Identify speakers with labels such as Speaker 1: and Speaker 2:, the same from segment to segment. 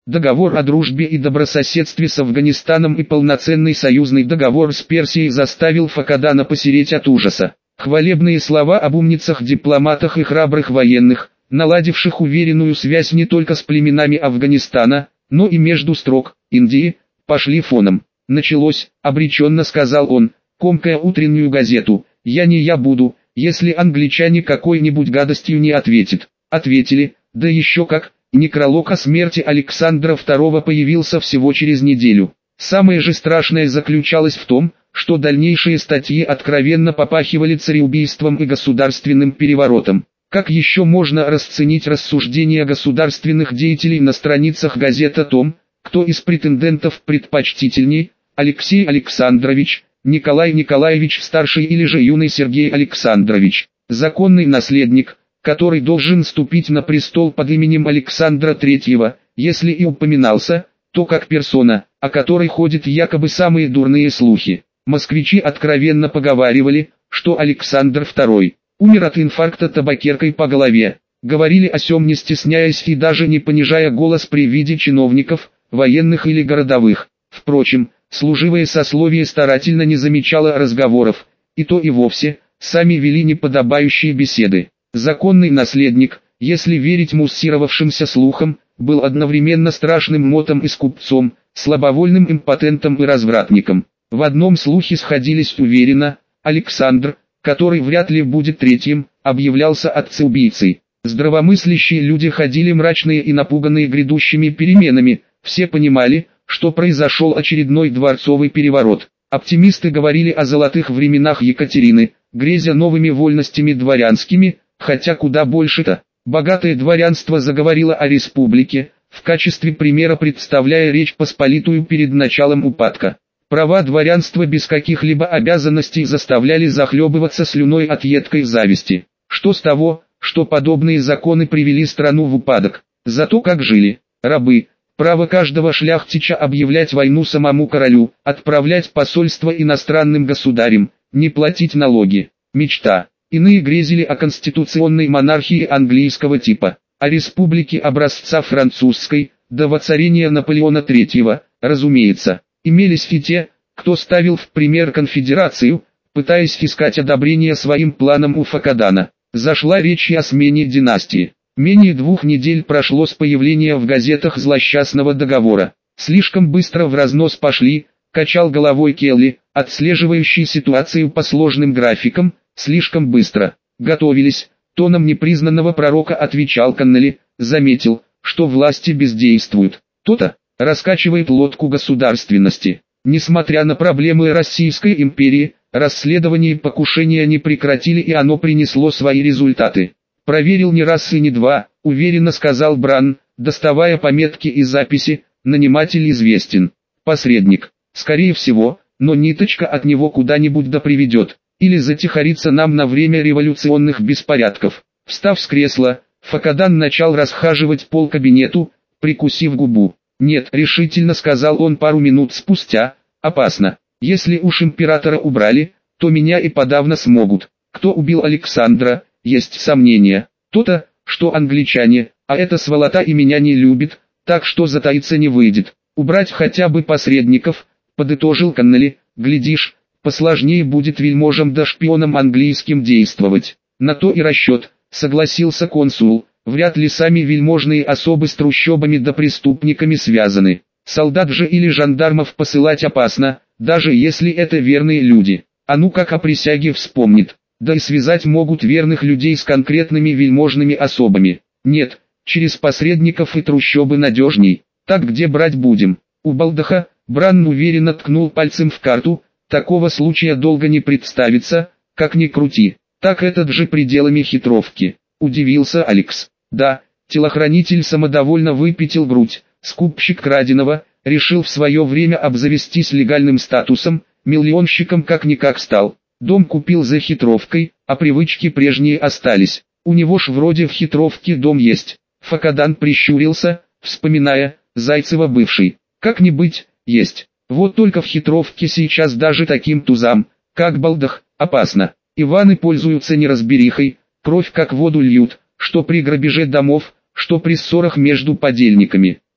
Speaker 1: Договор о дружбе и добрососедстве с Афганистаном и полноценный союзный договор с Персией заставил Факадана посереть от ужаса. Хвалебные слова об умницах-дипломатах и храбрых военных, наладивших уверенную связь не только с племенами Афганистана, но и между строк Индии, пошли фоном. «Началось», — обреченно сказал он, комкая утреннюю газету. Я буду, если англичане какой-нибудь гадостью не ответят». Ответили, да еще как. Некролог о смерти Александра II появился всего через неделю. Самое же страшное заключалось в том, что дальнейшие статьи откровенно попахивали цареубийством и государственным переворотом. Как еще можно расценить рассуждения государственных деятелей на страницах газет о том, кто из претендентов предпочтительней, Алексей Александрович, Николай Николаевич старший или же юный Сергей Александрович, законный наследник, который должен ступить на престол под именем Александра III, если и упоминался, то как персона, о которой ходят якобы самые дурные слухи. Москвичи откровенно поговаривали, что Александр II умер от инфаркта табакеркой по голове. Говорили о сём не стесняясь и даже не понижая голос при виде чиновников, военных или городовых. Впрочем, служивое сословие старательно не замечало разговоров, и то и вовсе, сами вели неподобающие беседы. Законный наследник, если верить муссировавшимся слухам, был одновременно страшным мотом и скупцом, слабовольным импотентом и развратником. В одном слухе сходились уверенно, Александр, который вряд ли будет третьим, объявлялся отцеубийцей. Здравомыслящие люди ходили мрачные и напуганные грядущими переменами, все понимали, что произошел очередной дворцовый переворот. Оптимисты говорили о золотых временах Екатерины, грезя новыми вольностями дворянскими, хотя куда больше-то. Богатое дворянство заговорило о республике, в качестве примера представляя Речь Посполитую перед началом упадка. Права дворянства без каких-либо обязанностей заставляли захлебываться слюной от едкой зависти. Что с того, что подобные законы привели страну в упадок? Зато как жили рабы, право каждого шляхтича объявлять войну самому королю, отправлять посольства иностранным государям, не платить налоги. Мечта. Иные грезили о конституционной монархии английского типа, о республике образца французской, до воцарения Наполеона III, разумеется. Имелись и те, кто ставил в пример конфедерацию, пытаясь искать одобрение своим планам у Факадана. Зашла речь и о смене династии. Менее 2 недель прошло с появления в газетах злосчастного договора. Слишком быстро в разнос пошли, качал головой Келли, отслеживающий ситуацию по сложным графикам. Слишком быстро. Готовились, тоном непризнанного пророка отвечал Коннелли, заметил, что власти бездействуют. То-то, раскачивает лодку государственности. Несмотря на проблемы Российской империи, расследование покушения не прекратили и оно принесло свои результаты. Проверил не раз и не два, уверенно сказал Бран, доставая пометки и записи, наниматель известен. Посредник, скорее всего, но ниточка от него куда-нибудь да приведет. Или затихарится нам на время революционных беспорядков. Встав с кресла, Факадан начал расхаживать по кабинету, прикусив губу. «Нет», — решительно сказал он пару минут спустя, — «опасно. Если уж императора убрали, то меня и подавно смогут. Кто убил Александра, есть сомнения. То-то, что англичане, а эта сволота и меня не любит, так что затаиться не выйдет. Убрать хотя бы посредников», — подытожил Коннелли, — «глядишь, посложнее будет вельможам да шпионам английским действовать». «На то и расчет», — согласился консул, — «вряд ли сами вельможные особы с трущобами да преступниками связаны. Солдат же или жандармов посылать опасно, даже если это верные люди. А ну как о присяге вспомнит. Да и связать могут верных людей с конкретными вельможными особами. Нет, через посредников и трущобы надежней. Так где брать будем?» У Балдаха, Бран уверенно ткнул пальцем в карту, — «такого случая долго не представится, как ни крути. Так этот же пределами хитровки», — удивился Алекс. «Да», — телохранитель самодовольно выпятил грудь, — «скупщик краденого, решил в свое время обзавестись легальным статусом, миллионщиком как-никак стал. Дом купил за хитровкой, а привычки прежние остались. У него ж вроде в хитровке дом есть». Факадан прищурился, вспоминая, Зайцева бывший. «Как не быть, есть. Вот только в хитровке сейчас даже таким тузам, как Балдах, опасно. Иваны пользуются неразберихой, кровь как воду льют, что при грабеже домов, что при ссорах между подельниками.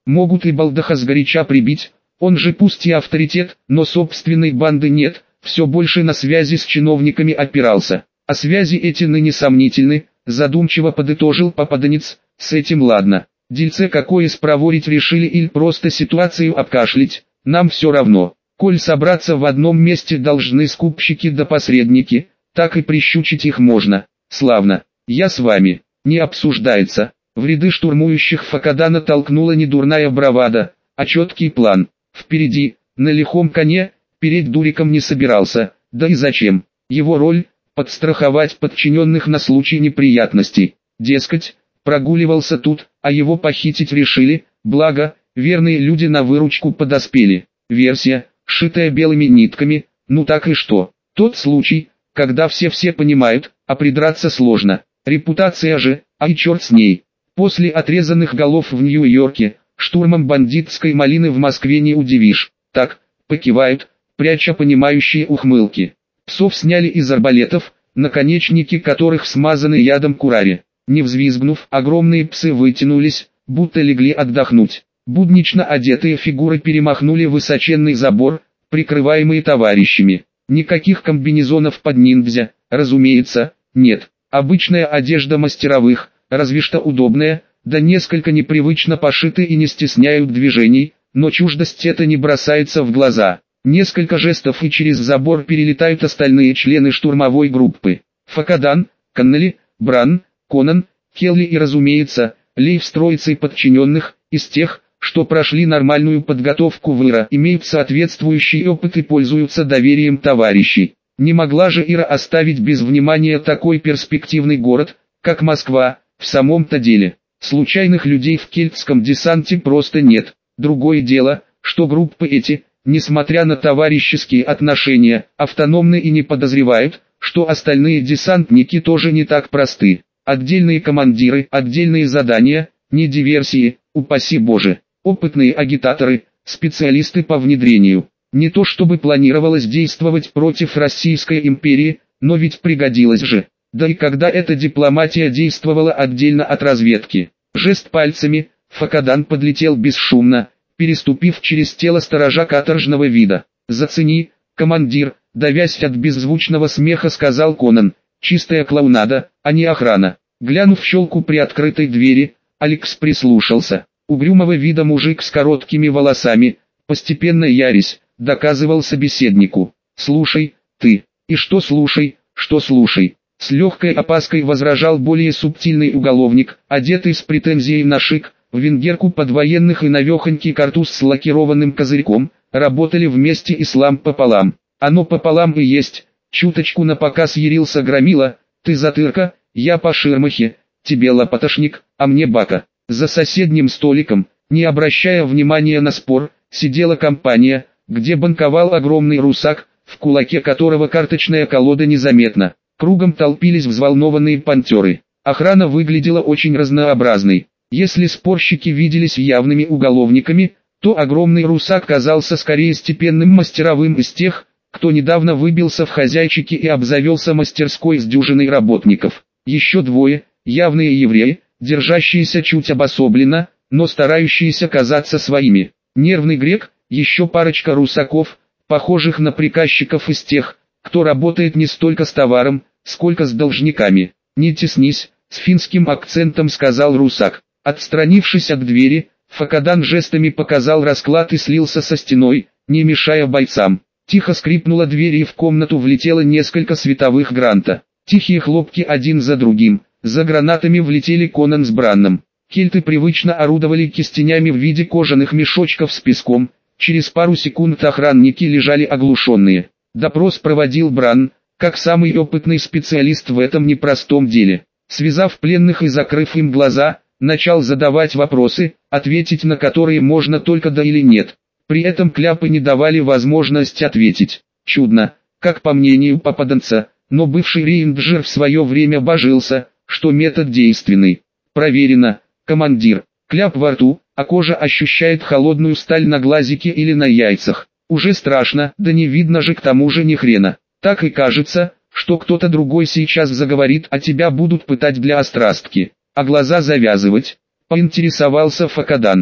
Speaker 1: Могут и Балдаха сгоряча прибить, он же пусть и авторитет, но собственной банды нет, все больше на связи с чиновниками опирался. А связи эти ныне сомнительны, задумчиво подытожил попаданец, с этим ладно. Дельце какое спроворить решили или просто ситуацию обкашлять, нам все равно. Коль собраться в одном месте должны скупщики да посредники, так и прищучить их можно. Славно, я с вами, не обсуждается. В ряды штурмующих Факадана толкнула не дурная бравада, а четкий план. Впереди, на лихом коне, перед дуриком не собирался, да и зачем. Его роль – подстраховать подчиненных на случай неприятностей. Дескать, прогуливался тут, а его похитить решили, благо, верные люди на выручку подоспели. Версия, шитая белыми нитками, ну так и что. Тот случай, когда все понимают, а придраться сложно. Репутация же, а и черт с ней. После отрезанных голов в Нью-Йорке, штурмом бандитской малины в Москве не удивишь. Так, покивают, пряча понимающие ухмылки. Псов сняли из арбалетов, наконечники которых смазаны ядом курари. Не взвизгнув, огромные псы вытянулись, будто легли отдохнуть. Буднично одетые фигуры перемахнули высоченный забор, прикрываемые товарищами. Никаких комбинезонов под ниндзя, разумеется, нет. Обычная одежда мастеровых, разве что удобная, да несколько непривычно пошиты и не стесняют движений, но чуждость это не бросается в глаза. Несколько жестов и через забор перелетают остальные члены штурмовой группы. Факадан, Коннелли, Бран, Конан, Келли и, разумеется, Лейв с троицей подчиненных, из тех, что прошли нормальную подготовку в ИРА, имеют соответствующий опыт и пользуются доверием товарищей. Не могла же Ира оставить без внимания такой перспективный город, как Москва, в самом-то деле. Случайных людей в кельтском десанте просто нет. Другое дело, что группы эти, несмотря на товарищеские отношения, автономны и не подозревают, что остальные десантники тоже не так просты. Отдельные командиры, отдельные задания, не диверсии, упаси Боже. Опытные агитаторы, специалисты по внедрению. Не то чтобы планировалось действовать против Российской империи, но ведь пригодилось же. Да и когда эта дипломатия действовала отдельно от разведки. Жест пальцами, Факадан подлетел бесшумно, переступив через тело сторожа каторжного вида. «Зацени, командир», давясь от беззвучного смеха, сказал Конан. «Чистая клоунада, а не охрана». Глянув в щелку при открытой двери, Алекс прислушался. Угрюмого вида мужик с короткими волосами, постепенно ярясь, доказывал собеседнику. «Слушай, ты, и что слушай, что слушай?» С легкой опаской возражал более субтильный уголовник, одетый с претензией на шик, в венгерку подвоенных и навехонький картуз с лакированным козырьком, работали вместе ислам пополам. Оно пополам и есть, чуточку напоказ ярился громила, ты затырка, я по ширмахе, тебе лопатошник, а мне бака. За соседним столиком, не обращая внимания на спор, сидела компания, где банковал огромный русак, в кулаке которого карточная колода незаметна. Кругом толпились взволнованные пантеры. Охрана выглядела очень разнообразной. Если спорщики виделись явными уголовниками, то огромный русак казался скорее степенным мастеровым из тех, кто недавно выбился в хозяйчики и обзавелся мастерской с дюжиной работников. Еще двое, явные евреи, держащиеся чуть обособленно, но старающиеся казаться своими. Нервный грек, еще парочка русаков, похожих на приказчиков из тех, кто работает не столько с товаром, сколько с должниками. «Не теснись», — с финским акцентом сказал русак. Отстранившись от двери, Факадан жестами показал расклад и слился со стеной, не мешая бойцам. Тихо скрипнула дверь и в комнату влетело несколько световых гранта. Тихие хлопки один за другим. За гранатами влетели Конан с Бранном. Кельты привычно орудовали кистенями в виде кожаных мешочков с песком. Через пару секунд охранники лежали оглушенные. Допрос проводил Бран, как самый опытный специалист в этом непростом деле. Связав пленных и закрыв им глаза, начал задавать вопросы, ответить на которые можно только да или нет. При этом кляпы не давали возможность ответить. Чудно, как по мнению попаданца, но бывший рейнджер в свое время божился, что метод действенный. Проверено, командир. Кляп во рту, а кожа ощущает холодную сталь на глазике или на яйцах. Уже страшно, да не видно же к тому же ни хрена. Так и кажется, что кто-то другой сейчас заговорит, а тебя будут пытать для острастки. А глаза завязывать? Поинтересовался Факадан.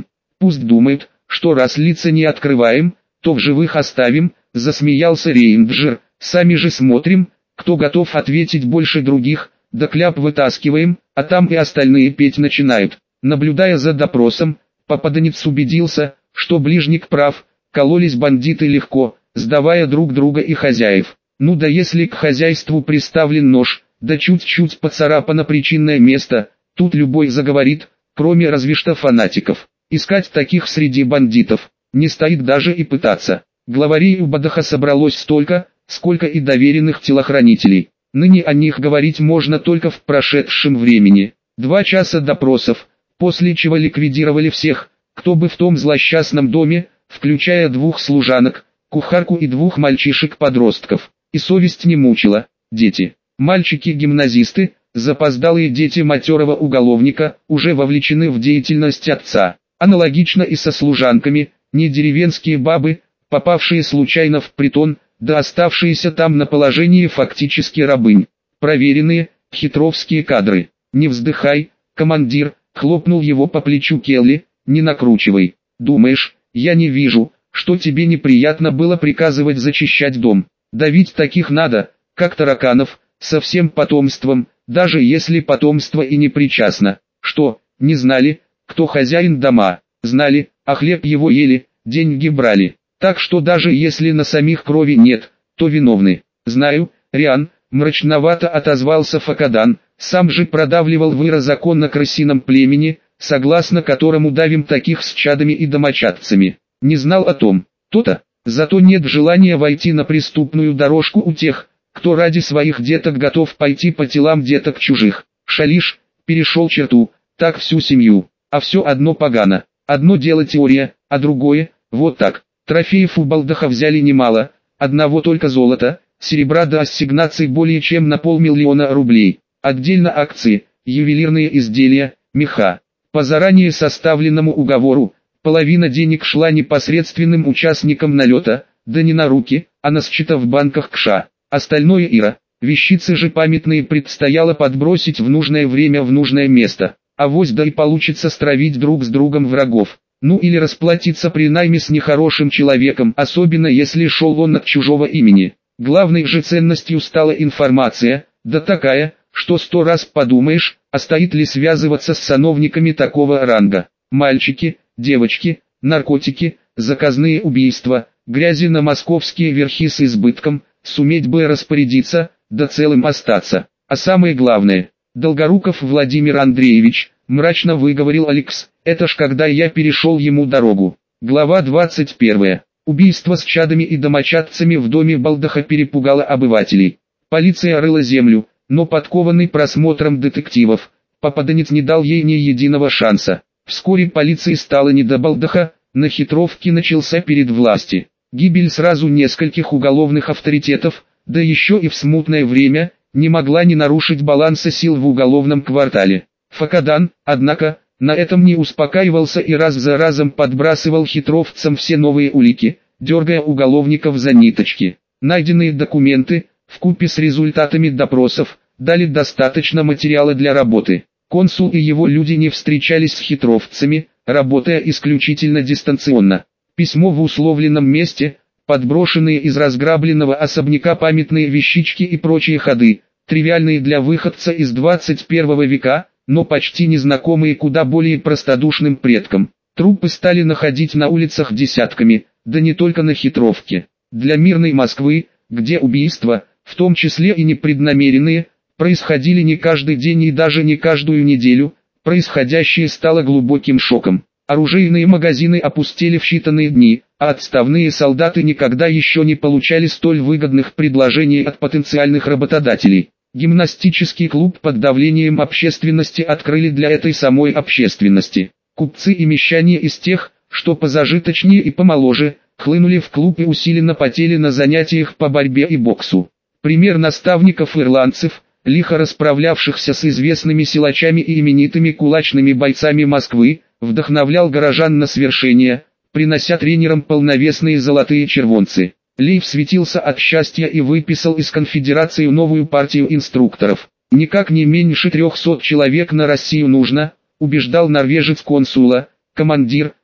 Speaker 1: Пусть думают, что раз лица не открываем, то в живых оставим, засмеялся рейнджер. Сами же смотрим, кто готов ответить больше других, да кляп вытаскиваем, а там и остальные петь начинают. Наблюдая за допросом, попаданец убедился, что ближник прав, кололись бандиты легко, сдавая друг друга и хозяев. Ну да если к хозяйству приставлен нож, да чуть-чуть поцарапано причинное место, тут любой заговорит, кроме разве что фанатиков. Искать таких среди бандитов не стоит даже и пытаться. Главарей у Бадаха собралось столько, сколько и доверенных телохранителей. Ныне о них говорить можно только в прошедшем времени. 2 часа допросов, после чего ликвидировали всех, кто бы в том злосчастном доме, включая 2 служанок, кухарку и 2 мальчишек-подростков. И совесть не мучила. Дети, мальчики-гимназисты, запоздалые дети матерого уголовника, уже вовлечены в деятельность отца. Аналогично и со служанками, не деревенские бабы, попавшие случайно в притон, да оставшиеся там на положении фактически рабынь. Проверенные, хитровские кадры. «Не вздыхай, командир», — хлопнул его по плечу Келли, — «не накручивай. Думаешь, я не вижу, что тебе неприятно было приказывать зачищать дом? Давить таких надо, как тараканов, со всем потомством, даже если потомство и не причастно. Что, не знали, кто хозяин дома? Знали, а хлеб его ели, деньги брали. Так что даже если на самих крови нет, то виновны». «Знаю, Риан», — мрачновато отозвался Факадан, — «сам же продавливал выра закон на крысином племени, согласно которому давим таких с чадами и домочадцами. Не знал о том. То-то. Зато нет желания войти на преступную дорожку у тех, кто ради своих деток готов пойти по телам деток чужих. Шалиш, перешел черту, так всю семью. А все одно погано. Одно дело теория, а другое, вот так. Трофеев у Балдаха взяли немало, одного только золота, серебра до ассигнаций более чем на 500 000 рублей. Отдельно акции, ювелирные изделия, меха. По заранее составленному уговору, половина денег шла непосредственным участникам налета, да не на руки, а на счета в банках КША. Остальное Ира, вещицы же памятные предстояло подбросить в нужное время в нужное место. Авось да и получится стравить друг с другом врагов. Ну или расплатиться при найме с нехорошим человеком, особенно если шел он от чужого имени. Главной же ценностью стала информация, да такая, что 100 раз подумаешь, а стоит ли связываться с сановниками такого ранга. Мальчики, девочки, наркотики, заказные убийства, грязи на московские верхи с избытком, суметь бы распорядиться, да целым остаться. А самое главное, Долгоруков Владимир Андреевич, мрачно выговорил Алекс, это ж когда я перешел ему дорогу. Глава 21. Убийство с чадами и домочадцами в доме Балдаха перепугало обывателей. Полиция рыла землю, но подкованный просмотром детективов, попаданец не дал ей ни единого шанса. Вскоре полиции стало не до Балдаха, на хитровке начался перед власти. Гибель сразу нескольких уголовных авторитетов, да еще и в смутное время, не могла не нарушить баланса сил в уголовном квартале. Факадан, однако, на этом не успокаивался и раз за разом подбрасывал хитровцам все новые улики, дергая уголовников за ниточки. Найденные документы, вкупе с результатами допросов, дали достаточно материала для работы. Консул и его люди не встречались с хитровцами, работая исключительно дистанционно. Письмо в условленном месте, подброшенные из разграбленного особняка памятные вещички и прочие ходы, тривиальные для выходца из 21 века, но почти незнакомые куда более простодушным предкам. Трупы стали находить на улицах десятками, да не только на хитровке. Для мирной Москвы, где убийства, в том числе и непреднамеренные, происходили не каждый день и даже не каждую неделю, происходящее стало глубоким шоком. Оружейные магазины опустели в считанные дни, а отставные солдаты никогда еще не получали столь выгодных предложений от потенциальных работодателей. Гимнастический клуб под давлением общественности открыли для этой самой общественности. Купцы и мещане из тех, что позажиточнее и помоложе, хлынули в клуб и усиленно потели на занятиях по борьбе и боксу. Пример наставников-ирландцев, лихо расправлявшихся с известными силачами и именитыми кулачными бойцами Москвы, вдохновлял горожан на свершения, принося тренерам полновесные золотые червонцы. Лейв светился от счастья и выписал из конфедерации новую партию инструкторов. «Никак не меньше 300 человек на Россию нужно», убеждал норвежец консула. «Командир,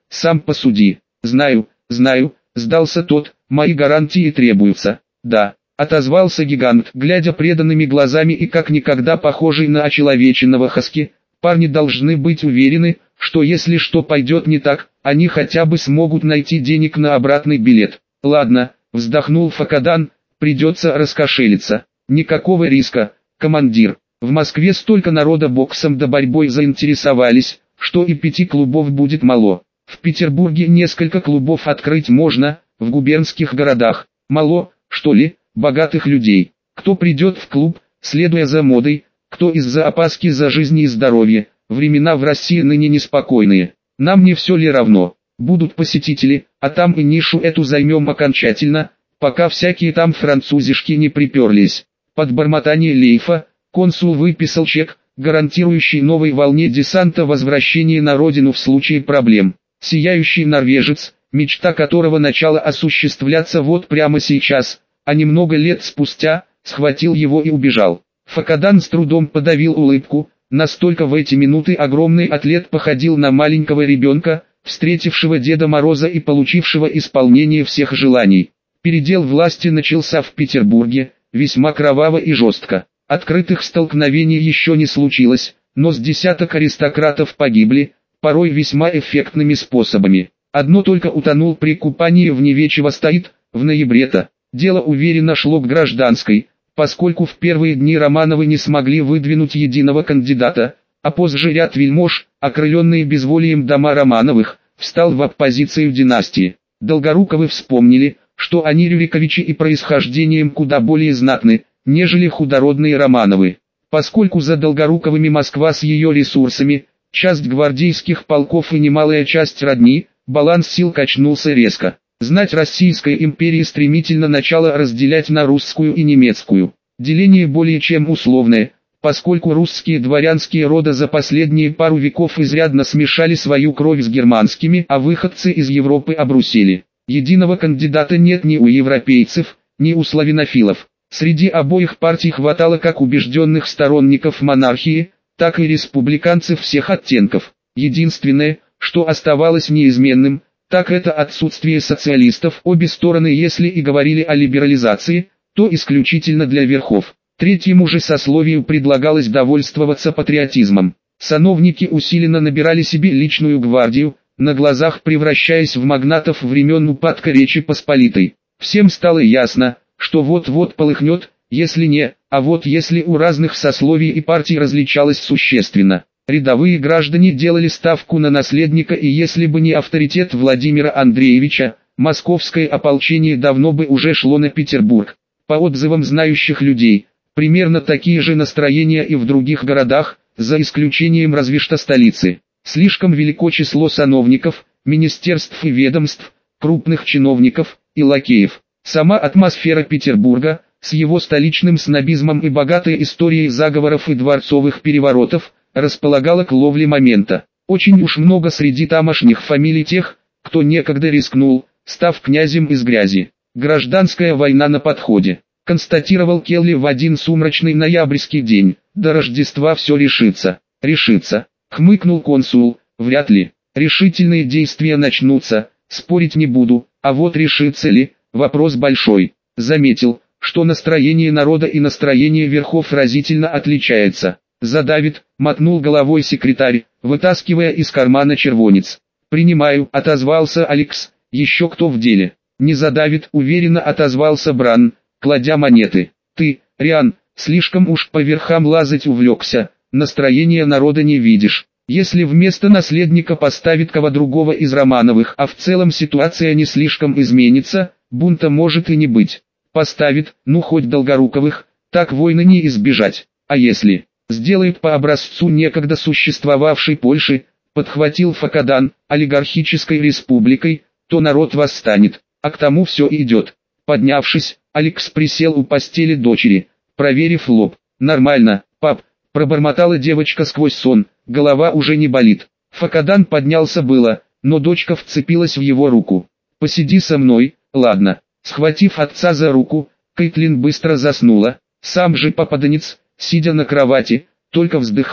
Speaker 1: сам посуди. Знаю, знаю, сдался тот, мои гарантии требуются. Да, отозвался гигант, глядя преданными глазами и как никогда похожий на очеловеченного хаски. Парни должны быть уверены, что если что пойдет не так, они хотя бы смогут найти денег на обратный билет. Ладно, вздохнул Факадан, придется раскошелиться. Никакого риска, командир. В Москве столько народа боксом да борьбой заинтересовались, что и 5 клубов будет мало. В Петербурге несколько клубов открыть можно, в губернских городах. Мало, что ли, богатых людей. Кто придет в клуб, следуя за модой, кто из-за опаски за жизнь и здоровье. Времена в России ныне неспокойные. Нам не все ли равно? Будут посетители, а там и нишу эту займем окончательно, пока всякие там французишки не приперлись. Под бормотание Лейфа, консул выписал чек, гарантирующий новой волне десанта возвращение на родину в случае проблем. Сияющий норвежец, мечта которого начала осуществляться вот прямо сейчас, а немного лет спустя, схватил его и убежал. Факадан с трудом подавил улыбку, настолько в эти минуты огромный атлет походил на маленького ребенка, встретившего Деда Мороза и получившего исполнение всех желаний. Передел власти начался в Петербурге, весьма кроваво и жестко. Открытых столкновений еще не случилось, но с десяток аристократов погибли, порой весьма эффектными способами. Одно только утонул при купании в Неве чего стоит, в ноябре-то. Дело уверенно шло к гражданской, поскольку в первые дни Романовы не смогли выдвинуть единого кандидата, а позже ряд вельмож, окрыленные безволием дома Романовых, встал в оппозицию династии. Долгоруковы вспомнили, что они Рюриковичи и происхождением куда более знатны, нежели худородные Романовы. Поскольку за Долгоруковыми Москва с ее ресурсами, часть гвардейских полков и немалая часть родни, баланс сил качнулся резко. Знать Российской империи стремительно начало разделять на русскую и немецкую. Деление более чем условное, поскольку русские дворянские рода за последние пару веков изрядно смешали свою кровь с германскими, а выходцы из Европы обрусели. Единого кандидата нет ни у европейцев, ни у славянофилов. Среди обоих партий хватало как убежденных сторонников монархии, так и республиканцев всех оттенков. Единственное, что оставалось неизменным, так это отсутствие социалистов. Обе стороны, если и говорили о либерализации, то исключительно для верхов. Третьему же сословию предлагалось довольствоваться патриотизмом. Сановники усиленно набирали себе личную гвардию, на глазах превращаясь в магнатов времен упадка Речи Посполитой. Всем стало ясно, что вот-вот полыхнет, если не, а вот если у разных сословий и партий различалось существенно. Рядовые граждане делали ставку на наследника, и если бы не авторитет Владимира Андреевича, московское ополчение давно бы уже шло на Петербург. По отзывам знающих людей, примерно такие же настроения и в других городах, за исключением разве что столицы. Слишком велико число сановников, министерств и ведомств, крупных чиновников и лакеев. Сама атмосфера Петербурга, с его столичным снобизмом и богатой историей заговоров и дворцовых переворотов, располагала к ловле момента. Очень уж много среди тамошних фамилий тех, кто некогда рискнул, став князем из грязи. Гражданская война на подходе, констатировал Келли в один сумрачный ноябрьский день. До Рождества все решится. Решится, хмыкнул консул, вряд ли. Решительные действия начнутся, спорить не буду, а вот решится ли, вопрос большой. Заметил, что настроение народа и настроение верхов разительно отличается. Задавит, мотнул головой секретарь, вытаскивая из кармана червонец. «Принимаю», отозвался Алекс, «еще кто в деле?» «Не задавит», уверенно отозвался Бран, кладя монеты. «Ты, Риан, слишком уж по верхам лазать увлекся, настроения народа не видишь. Если вместо наследника поставит кого другого из Романовых, а в целом ситуация не слишком изменится, бунта может и не быть. Поставит, ну хоть Долгоруковых, так войны не избежать. А если сделает по образцу некогда существовавшей Польши, подхватил Факадан, олигархической республикой, то народ восстанет, а к тому все идет». Поднявшись, Алекс присел у постели дочери, проверив лоб. «Нормально, пап», пробормотала девочка сквозь сон, голова уже не болит. Факадан поднялся было, но дочка вцепилась в его руку. «Посиди со мной, ладно». Схватив отца за руку, Кэтлин быстро заснула. Сам же попаданец, сидя на кровати, только вздыхал.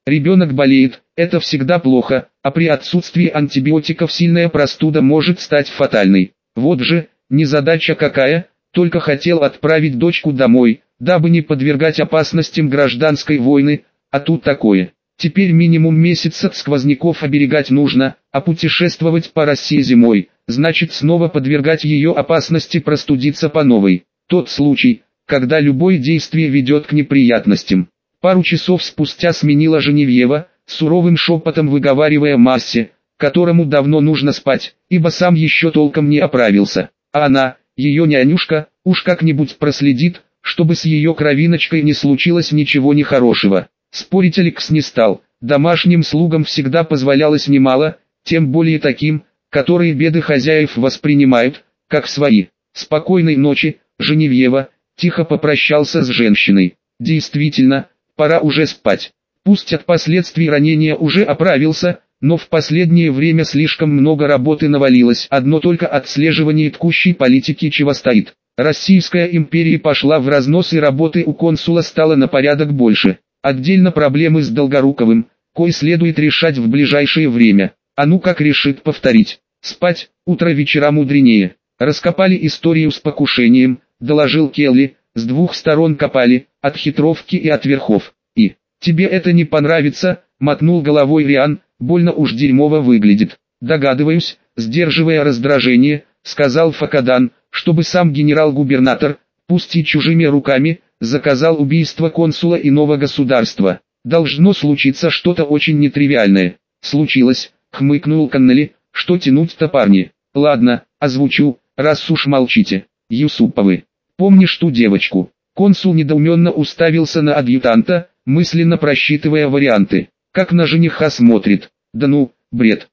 Speaker 1: Ребенок болеет, это всегда плохо, а при отсутствии антибиотиков сильная простуда может стать фатальной. Вот же, незадача какая, только хотел отправить дочку домой, дабы не подвергать опасностям гражданской войны, а тут такое. Теперь минимум месяц от сквозняков оберегать нужно, а путешествовать по России зимой, значит снова подвергать ее опасности простудиться по новой. Тот случай, когда любое действие ведет к неприятностям. Пару часов спустя сменила Женевьева, суровым шепотом выговаривая Массе, которому давно нужно спать, ибо сам еще толком не оправился. А она, ее нянюшка, уж как-нибудь проследит, чтобы с ее кровиночкой не случилось ничего нехорошего. Спорить Алекс не стал, домашним слугам всегда позволялось немало, тем более таким, которые беды хозяев воспринимают, как свои. «Спокойной ночи, Женевьева», тихо попрощался с женщиной. Действительно, пора уже спать. Пусть от последствий ранения уже оправился, но в последнее время слишком много работы навалилось. Одно только отслеживание текущей политики чего стоит. Российская империя пошла в разнос и работы у консула стало на порядок больше. Отдельно проблемы с Долгоруковым, кое следует решать в ближайшее время. А ну как решит повторить. Спать, утро вечера мудренее. Раскопали историю с покушением, доложил Келли, с двух сторон копали, от хитровки и от верхов. И, тебе это не понравится, мотнул головой Риан, больно уж дерьмово выглядит. Догадываюсь, сдерживая раздражение, сказал Факадан, чтобы сам генерал-губернатор, пусть и чужими руками, заказал убийство консула иного государства. Должно случиться что-то очень нетривиальное. Случилось, хмыкнул Коннелли, что тянуть-то, парни. Ладно, озвучу, раз уж молчите. Юсуповы. Помнишь ту девочку? Консул недоуменно уставился на адъютанта, мысленно просчитывая варианты. Как на жениха смотрит. Да ну, бред,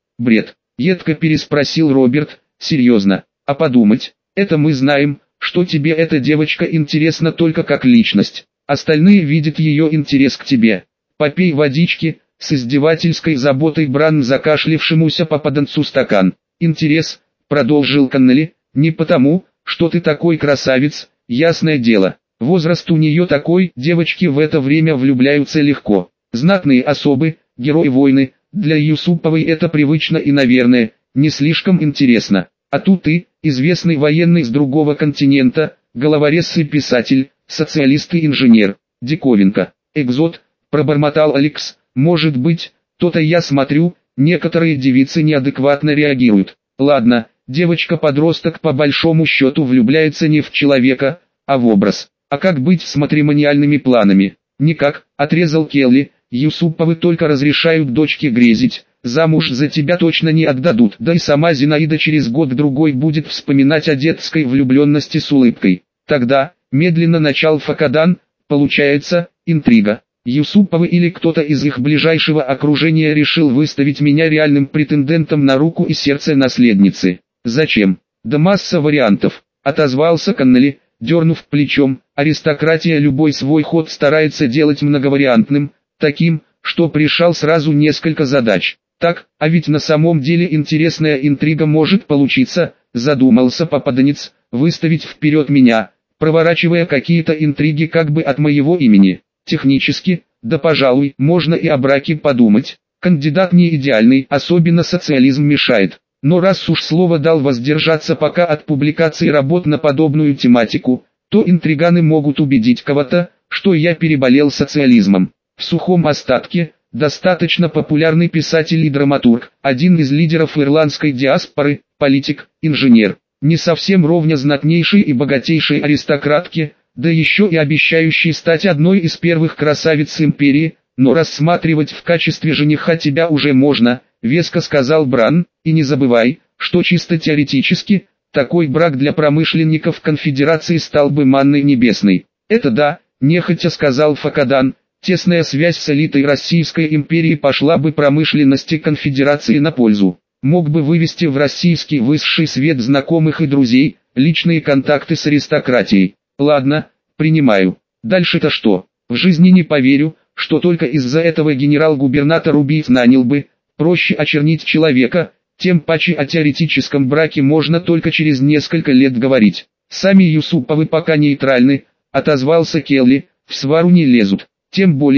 Speaker 1: едко переспросил Роберт, серьезно. А подумать, это мы знаем, что тебе эта девочка интересна только как личность. Остальные видят ее интерес к тебе. Попей водички, с издевательской заботой Бран закашлявшемуся попаданцу стакан. Интерес, продолжил Коннелли, не потому, что ты такой красавец, ясное дело. Возраст у нее такой, девочки в это время влюбляются легко. Знатные особы, герои войны, для Юсуповой это привычно и, наверное, не слишком интересно. А тут ты, известный военный с другого континента, головорез и писатель, социалист и инженер. Диковинка. Экзот, пробормотал Алекс, может быть, то-то я смотрю, некоторые девицы неадекватно реагируют. Ладно, девочка-подросток по большому счету влюбляется не в человека, а в образ. А как быть с матримониальными планами? Никак, отрезал Келли, Юсуповы только разрешают дочке грезить. Замуж за тебя точно не отдадут, да и сама Зинаида через год-другой будет вспоминать о детской влюбленности с улыбкой. Тогда, медленно начал Факадан, получается, интрига. Юсуповы или кто-то из их ближайшего окружения решил выставить меня реальным претендентом на руку и сердце наследницы. Зачем? Да масса вариантов, отозвался Коннелли, дернув плечом. Аристократия любой свой ход старается делать многовариантным, таким, что решал сразу несколько задач. Так, а ведь на самом деле интересная интрига может получиться, задумался попаданец, выставить вперед меня, проворачивая какие-то интриги как бы от моего имени. Технически, да пожалуй, можно и о браке подумать. Кандидат не идеальный, особенно социализм мешает. Но раз уж слово дал воздержаться пока от публикации работ на подобную тематику, то интриганы могут убедить кого-то, что я переболел социализмом. В сухом остатке, достаточно популярный писатель и драматург, один из лидеров ирландской диаспоры, политик, инженер, не совсем ровня знатнейшей и богатейшей аристократки, да еще и обещающий стать одной из первых красавиц империи, но рассматривать в качестве жениха тебя уже можно, веско сказал Бран, и не забывай, что чисто теоретически, такой брак для промышленников конфедерации стал бы манной небесной. Это да, нехотя сказал Факадан. Тесная связь с элитой Российской империи пошла бы промышленности конфедерации на пользу. Мог бы вывести в российский высший свет знакомых и друзей, личные контакты с аристократией. Ладно, принимаю. Дальше-то что? В жизни не поверю, что только из-за этого генерал-губернатор убийц нанял бы. Проще очернить человека, тем паче о теоретическом браке можно только через несколько лет говорить. Сами Юсуповы пока нейтральны, отозвался Келли, в свару не лезут. Тем более,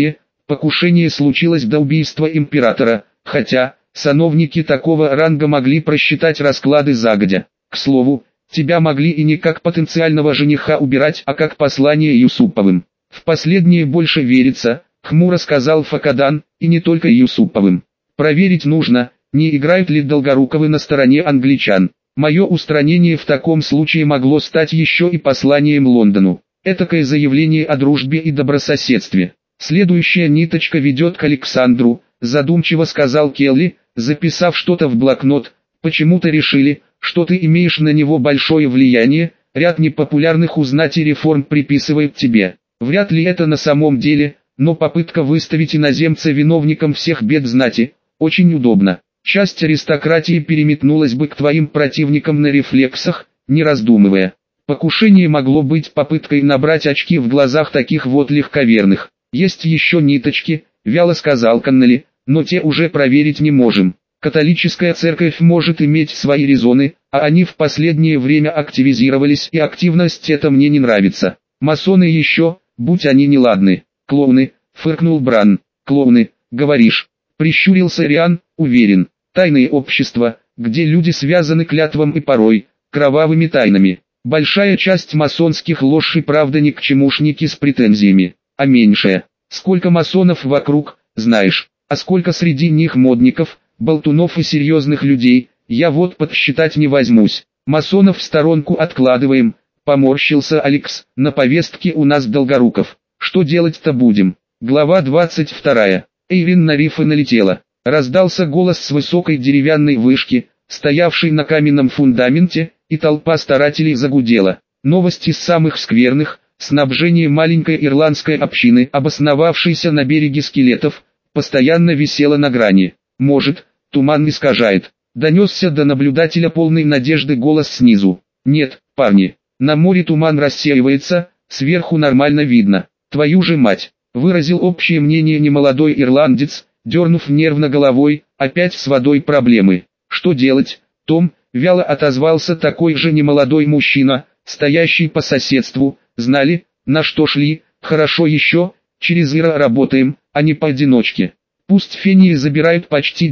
Speaker 1: Покушение случилось до убийства императора, хотя сановники такого ранга могли просчитать расклады загодя. К слову, тебя могли и не как потенциального жениха убирать, а как послание Юсуповым. В последнее больше верится, хмуро сказал Факадан, и не только Юсуповым. Проверить нужно, не играют ли Долгоруковы на стороне англичан. Мое устранение в таком случае могло стать еще и посланием Лондону. Этакое заявление о дружбе и добрососедстве. Следующая ниточка ведет к Александру, задумчиво сказал Келли, записав что-то в блокнот. Почему-то решили, что ты имеешь на него большое влияние, ряд непопулярных узнать и реформ приписывает тебе. Вряд ли это на самом деле, но попытка выставить иноземца виновником всех бед знати, очень удобно. Часть аристократии переметнулась бы к твоим противникам на рефлексах, не раздумывая. Покушение могло быть попыткой набрать очки в глазах таких вот легковерных. Есть еще ниточки, вяло сказал Коннелли, но те уже проверить не можем. Католическая церковь может иметь свои резоны, а они в последнее время активизировались, и активность эта мне не нравится. Масоны еще, будь они неладны. Клоуны, фыркнул Бран. Клоуны, говоришь. Прищурился Риан, уверен. Тайные общества, где люди связаны клятвом и порой кровавыми тайнами. Большая часть масонских лож и правда не к чемушники с претензиями, а меньшая. Сколько масонов вокруг, знаешь, а сколько среди них модников, болтунов и серьезных людей, я вот подсчитать не возьмусь. Масонов в сторонку откладываем, поморщился Алекс, на повестке у нас Долгоруков. Что делать-то будем? Глава 22. Эйрин на рифы налетела. Раздался голос с высокой деревянной вышки, стоявшей на каменном фундаменте, и толпа старателей загудела. Новости из самых скверных, снабжение маленькой ирландской общины, обосновавшейся на береге Скелетов, постоянно висела на грани. Может, туман искажает. Донесся до наблюдателя полной надежды голос снизу. Нет, парни, на море туман рассеивается, сверху нормально видно. Твою же мать, выразил общее мнение немолодой ирландец, дернув нервно головой, опять с водой проблемы. Что делать, Том, вяло отозвался такой же немолодой мужчина, стоящий по соседству. Знали, на что шли, хорошо еще, через Ира работаем, а не поодиночке. Пусть фении забирают почти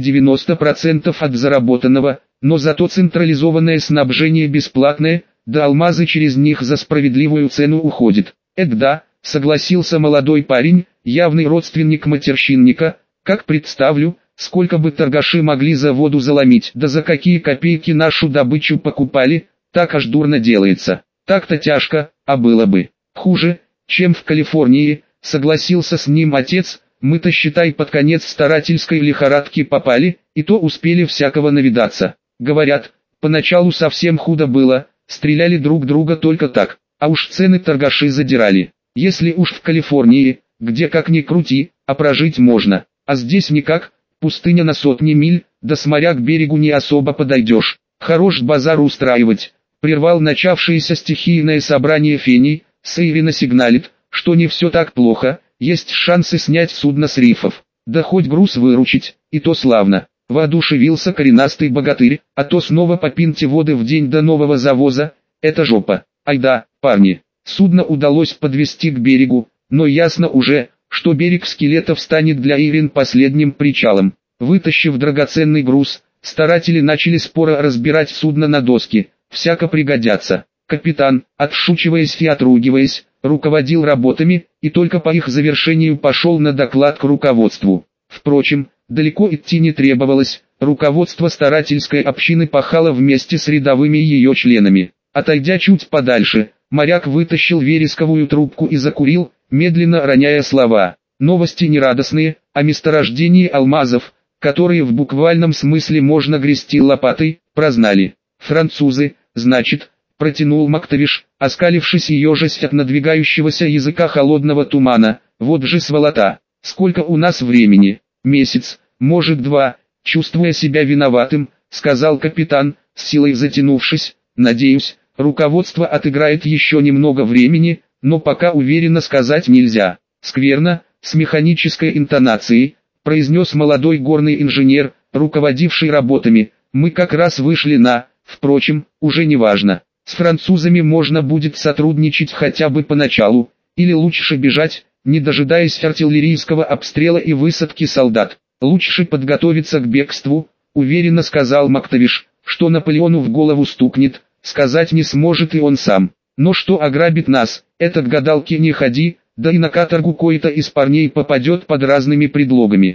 Speaker 1: 90% от заработанного, но зато централизованное снабжение бесплатное, да алмазы через них за справедливую цену уходят. Да, согласился молодой парень, явный родственник матерщинника. Как представлю, сколько бы торгаши могли за воду заломить, да за какие копейки нашу добычу покупали, так аж дурно делается. Так-то тяжко, а было бы хуже, чем в Калифорнии, согласился с ним отец. Мы-то считай под конец старательской лихорадки попали, и то успели всякого навидаться. Говорят, поначалу совсем худо было, стреляли друг друга только так, а уж цены торгаши задирали. Если уж в Калифорнии, где как ни крути, а прожить можно, а здесь никак, пустыня на сотни миль, да с моря к берегу не особо подойдешь. Хорош базар устраивать. Прервал начавшееся стихийное собрание феней, Сейрина сигналит, что не все так плохо, есть шансы снять судно с рифов, да хоть груз выручить, и то славно. Воодушевился коренастый богатырь, а то снова по пинте воды в день до нового завоза, это жопа. Айда, парни, судно удалось подвести к берегу, но ясно уже, что берег Скелетов станет для Эйрин последним причалом. Вытащив драгоценный груз, старатели начали споро разбирать судно на доски, всяко пригодятся. Капитан, отшучиваясь и отругиваясь, руководил работами, и только по их завершению пошел на доклад к руководству. Впрочем, далеко идти не требовалось, руководство старательской общины пахало вместе с рядовыми ее членами. Отойдя чуть подальше, моряк вытащил вересковую трубку и закурил, медленно роняя слова. Новости нерадостные, о месторождении алмазов, которые в буквальном смысле можно грести лопатой, прознали. Французы, значит, протянул Мактавиш, оскалившись и ежась от надвигающегося языка холодного тумана. Вот же сволота, сколько у нас времени? Месяц, может 2, чувствуя себя виноватым, сказал капитан, с силой затянувшись. Надеюсь, руководство отыграет еще немного времени, но пока уверенно сказать нельзя. Скверно, с механической интонацией, произнес молодой горный инженер, руководивший работами. Мы как раз вышли на, впрочем, уже не важно. С французами можно будет сотрудничать хотя бы поначалу, или лучше бежать, не дожидаясь артиллерийского обстрела и высадки солдат. Лучше подготовиться к бегству, уверенно сказал Мактавиш. Что Наполеону в голову стукнет, сказать не сможет и он сам. Но что ограбит нас, это к гадалке не ходи, да и на каторгу кое-то из парней попадет под разными предлогами.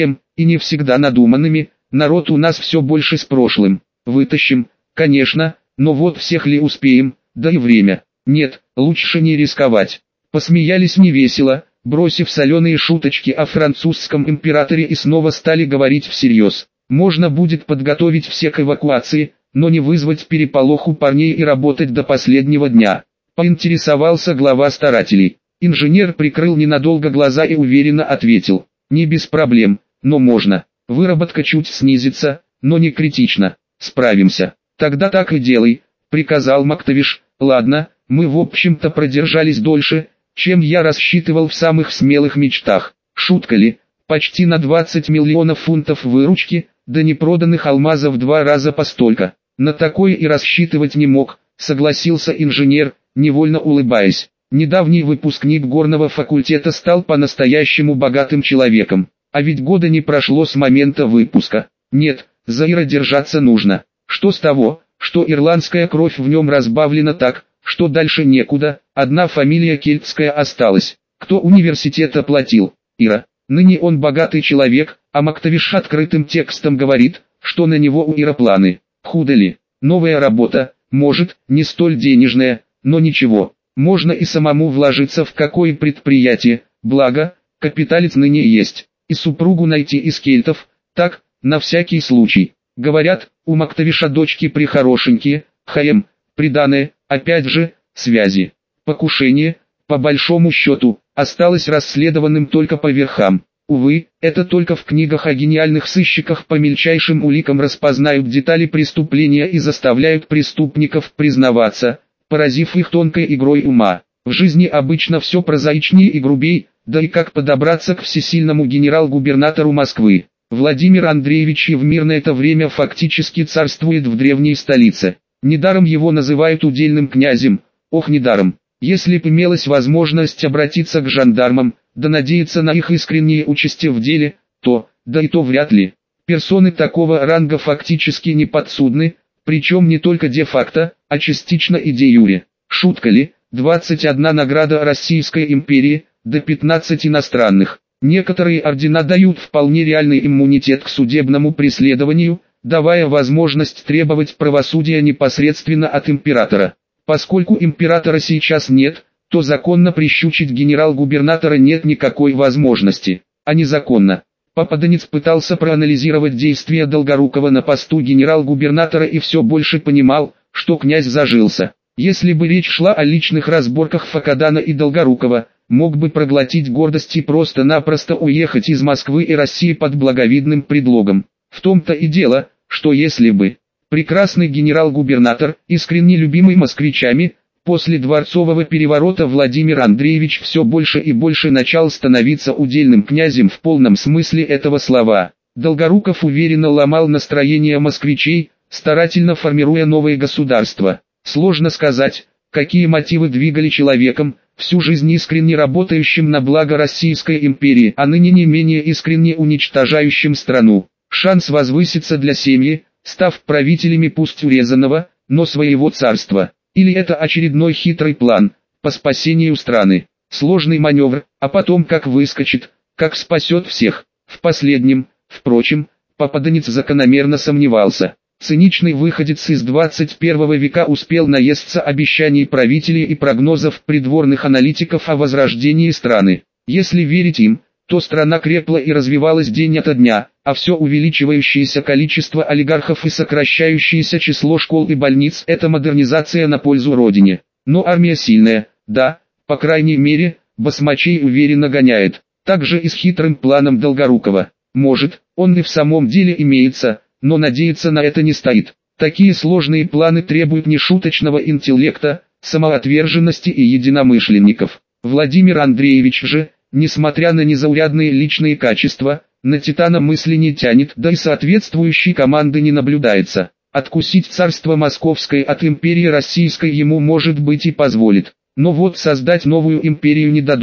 Speaker 1: И не всегда надуманными, народ у нас все больше с прошлым. Вытащим, конечно, но вот всех ли успеем, да и время. Нет, лучше не рисковать. Посмеялись невесело, бросив соленые шуточки о французском императоре и снова стали говорить всерьез. Можно будет подготовить все к эвакуации, но не вызвать переполох у парней и работать до последнего дня. Поинтересовался глава старателей. Инженер прикрыл ненадолго глаза и уверенно ответил: не без проблем, но можно. Выработка чуть снизится, но не критично. Справимся. Тогда так и делай, приказал Мактавиш. Ладно, мы в общем-то продержались дольше, чем я рассчитывал в самых смелых мечтах. Шутка ли? Почти на 20 миллионов фунтов выручки, да непроданных алмазов в 2 раза постолько. На такое и рассчитывать не мог, согласился инженер, невольно улыбаясь. Недавний выпускник горного факультета стал по-настоящему богатым человеком. А ведь года не прошло с момента выпуска. Нет, за Ира держаться нужно. Что с того, что ирландская кровь в нем разбавлена так, что дальше некуда, одна фамилия кельтская осталась. Кто университет оплатил? Ира. Ныне он богатый человек, а Мактавиш открытым текстом говорит, что на него у Ира планы. Худо ли? Новая работа, может, не столь денежная, но ничего. Можно и самому вложиться в какое предприятие, благо, капиталец ныне есть. И супругу найти из кельтов, так, на всякий случай. Говорят, у Мактавиша дочки прихорошенькие, приданое, опять же, связи. Покушение, по большому счету, осталось расследованным только по верхам. Увы, это только в книгах о гениальных сыщиках по мельчайшим уликам распознают детали преступления и заставляют преступников признаваться, поразив их тонкой игрой ума. В жизни обычно все прозаичнее и грубей, да и как подобраться к всесильному генерал-губернатору Москвы. Владимир Андреевич и в мирное это время фактически царствует в древней столице. Недаром его называют удельным князем, недаром. Если б имелась возможность обратиться к жандармам, да надеяться на их искреннее участие в деле, то, да и то вряд ли. Персоны такого ранга фактически не подсудны, причем не только де-факто, а частично и де-юре. Шутка ли, 21 награда Российской империи, до 15 иностранных. Некоторые ордена дают вполне реальный иммунитет к судебному преследованию, давая возможность требовать правосудия непосредственно от императора. Поскольку императора сейчас нет, то законно прищучить генерал-губернатора нет никакой возможности, а незаконно. Попаданец пытался проанализировать действия Долгорукова на посту генерал-губернатора и все больше понимал, что князь зажился. Если бы речь шла о личных разборках Факадана и Долгорукова, мог бы проглотить гордость и просто-напросто уехать из Москвы и России под благовидным предлогом. В том-то и дело, что если бы прекрасный генерал-губернатор, искренне любимый москвичами, после дворцового переворота Владимир Андреевич все больше и больше начал становиться удельным князем в полном смысле этого слова. Долгоруков уверенно ломал настроение москвичей, старательно формируя новое государство. Сложно сказать, какие мотивы двигали человеком, всю жизнь искренне работающим на благо Российской империи, а ныне не менее искренне уничтожающим страну. Шанс возвыситься для семьи, став правителями пусть урезанного, но своего царства. Или это очередной хитрый план, по спасению страны. Сложный маневр, а потом как выскочит, как спасет всех. В последнем, впрочем, попаданец закономерно сомневался. Циничный выходец из 21 века успел наесться обещаний правителей и прогнозов придворных аналитиков о возрождении страны. Если верить им, то страна крепла и развивалась день ото дня, а все увеличивающееся количество олигархов и сокращающееся число школ и больниц – это модернизация на пользу родине. Но армия сильная, да, по крайней мере, басмачей уверенно гоняет. Также и с хитрым планом Долгорукова. Может, он и в самом деле имеется, но надеяться на это не стоит. Такие сложные планы требуют нешуточного интеллекта, самоотверженности и единомышленников. Владимир Андреевич же, несмотря на незаурядные личные качества, на титана мысли не тянет, да и соответствующей команды не наблюдается. Откусить царство московское от империи российской ему может быть и позволит. Но вот создать новую империю не дадут.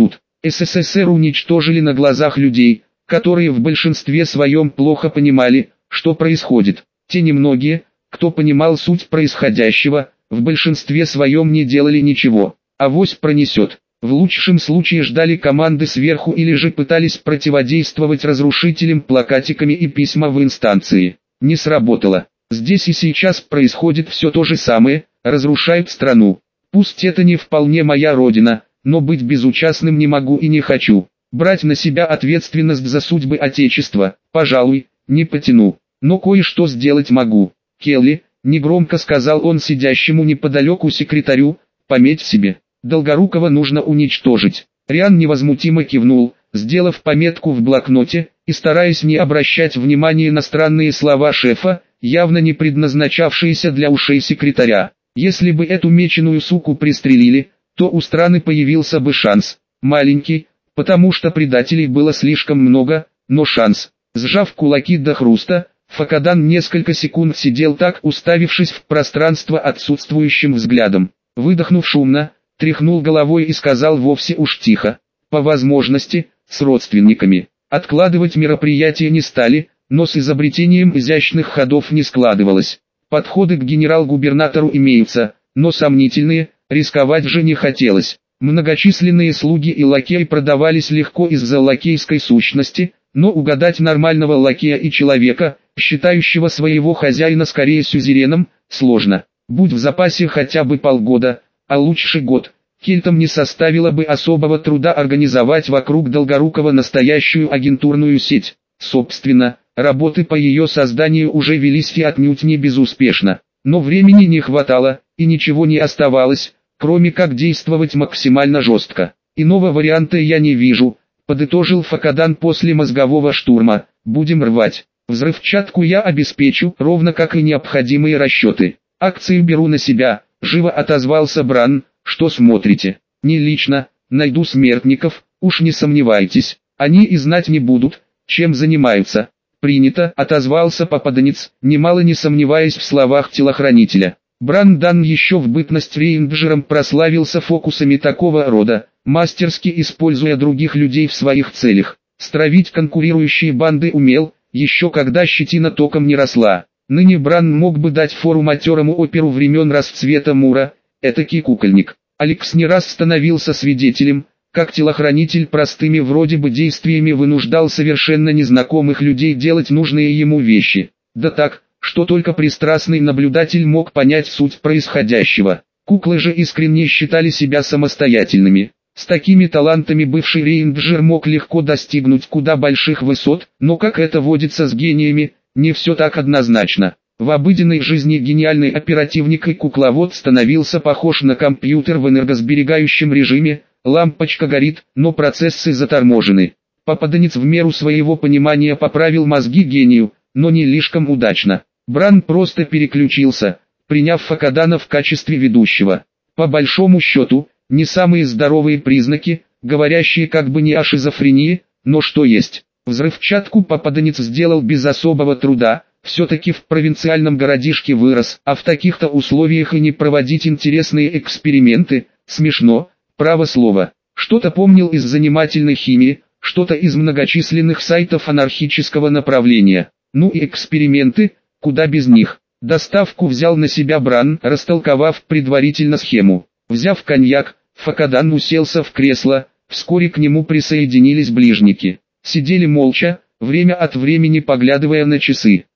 Speaker 1: СССР уничтожили на глазах людей, которые в большинстве своем плохо понимали, что происходит. Те немногие, кто понимал суть происходящего, в большинстве своем не делали ничего. Авось пронесет. В лучшем случае ждали команды сверху или же пытались противодействовать разрушителям плакатиками и письма в инстанции. Не сработало. Здесь и сейчас происходит все то же самое, разрушают страну. Пусть это не вполне моя родина, но быть безучастным не могу и не хочу. Брать на себя ответственность за судьбы Отечества, пожалуй, не потяну. Но кое-что сделать могу. Келли, негромко сказал он сидящему неподалеку секретарю, пометь себе. Долгорукова нужно уничтожить. Риан невозмутимо кивнул, сделав пометку в блокноте, и стараясь не обращать внимания на странные слова шефа, явно не предназначавшиеся для ушей секретаря. Если бы эту меченую суку пристрелили, то у страны появился бы шанс. Маленький, потому что предателей было слишком много, но шанс. Сжав кулаки до хруста, Факадан несколько секунд сидел так, уставившись в пространство отсутствующим взглядом. Выдохнув шумно, тряхнул головой и сказал вовсе уж тихо: по возможности, с родственниками. Откладывать мероприятие не стали, но с изобретением изящных ходов не складывалось. Подходы к генерал-губернатору имеются, но сомнительные, рисковать же не хотелось. Многочисленные слуги и лакеи продавались легко из-за лакейской сущности, но угадать нормального лакея и человека, считающего своего хозяина скорее сюзереном, сложно. Будь в запасе хотя бы полгода, а лучше год, кельтам не составило бы особого труда организовать вокруг Долгорукова настоящую агентурную сеть. Собственно, работы по ее созданию уже велись и отнюдь не безуспешно. Но времени не хватало, и ничего не оставалось, кроме как действовать максимально жестко. Иного варианта я не вижу, подытожил Факадан после мозгового штурма. Будем рвать. Взрывчатку я обеспечу, ровно как и необходимые расчеты. Акции беру на себя, живо отозвался Бран. Что смотрите? Не лично, найду смертников, уж не сомневайтесь. Они и знать не будут, чем занимаются. Принято, отозвался попаданец, немало не сомневаясь в словах телохранителя. Брандан еще в бытность рейнджером прославился фокусами такого рода, мастерски используя других людей в своих целях. Стравить конкурирующие банды умел, еще когда щетина током не росла. Ныне Бран мог бы дать фору матерому оперу времен расцвета Мура, этакий кукольник. Алекс не раз становился свидетелем, как телохранитель простыми вроде бы действиями вынуждал совершенно незнакомых людей делать нужные ему вещи. Да так, что только пристрастный наблюдатель мог понять суть происходящего. Куклы же искренне считали себя самостоятельными. С такими талантами бывший рейнджер мог легко достигнуть куда больших высот, но как это водится с гениями, не все так однозначно. В обыденной жизни гениальный оперативник и кукловод становился похож на компьютер в энергосберегающем режиме, лампочка горит, но процессы заторможены. Попаданец в меру своего понимания поправил мозги гению, но не слишком удачно. Бран просто переключился, приняв Факадана в качестве ведущего. По большому счету, не самые здоровые признаки, говорящие как бы не о шизофрении, но что есть. Взрывчатку попаданец сделал без особого труда, все-таки в провинциальном городишке вырос, а в таких-то условиях и не проводить интересные эксперименты, смешно, право слово. Что-то помнил из занимательной химии, что-то из многочисленных сайтов анархического направления. Ну и эксперименты, куда без них. Доставку взял на себя Бран, растолковав предварительно схему. Взяв коньяк, Факадан уселся в кресло, вскоре к нему присоединились ближники. Сидели молча, время от времени поглядывая на часы.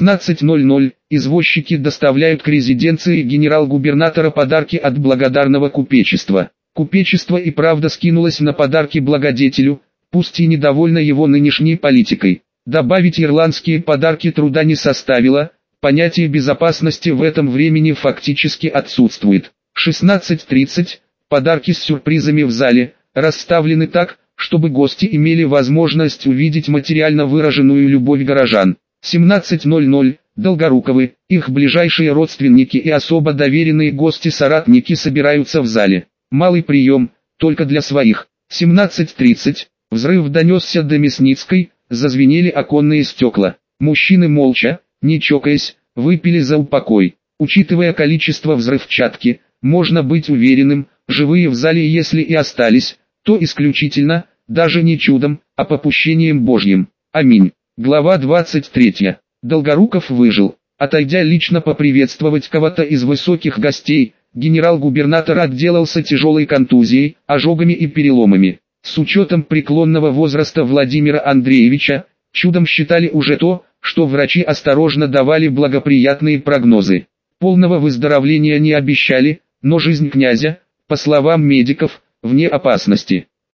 Speaker 1: 16:00, извозчики доставляют к резиденции генерал-губернатора подарки от благодарного купечества. Купечество и правда скинулось на подарки благодетелю, пусть и недовольно его нынешней политикой. Добавить ирландские подарки труда не составило, понятие безопасности в этом времени фактически отсутствует. 16:30, подарки с сюрпризами в зале, расставлены так, чтобы гости имели возможность увидеть материально выраженную любовь горожан. 17:00, Долгоруковы, их ближайшие родственники и особо доверенные гости-соратники собираются в зале. Малый прием, только для своих. 17:30, взрыв донесся до Мясницкой, зазвенели оконные стекла. Мужчины молча, не чокаясь, выпили за упокой. Учитывая количество взрывчатки, можно быть уверенным, живые в зале если и остались, то исключительно, даже не чудом, а попущением Божьим. Аминь. Глава 23. Долгоруков выжил. Отойдя лично поприветствовать кого-то из высоких гостей, генерал-губернатор отделался тяжелой контузией, ожогами и переломами. С учетом преклонного возраста Владимира Андреевича, чудом считали уже то, что врачи осторожно давали благоприятные прогнозы. Полного выздоровления не обещали, но жизнь князя, по словам медиков, вне опасности.